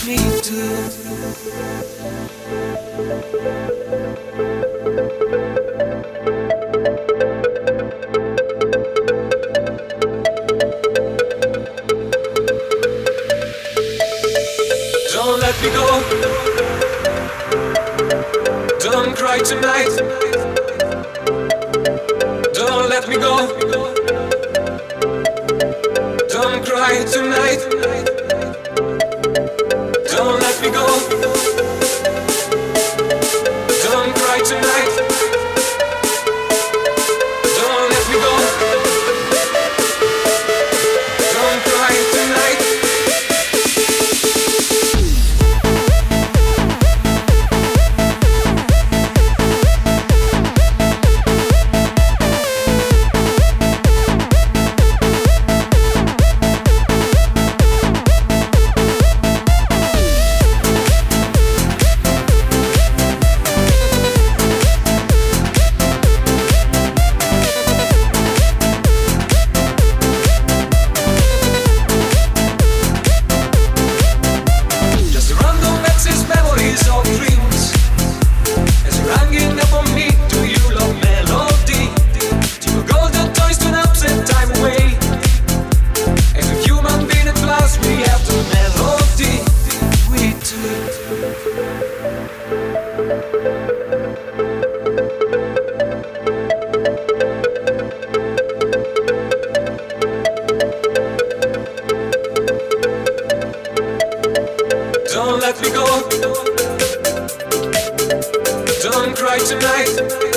me too. Don't let me go. Don't cry tonight. Don't let me go. Don't cry tonight. Don't let me go. Don't cry tonight. Don't let me go. Don't cry tonight. Don't let me go. Don't cry tonight.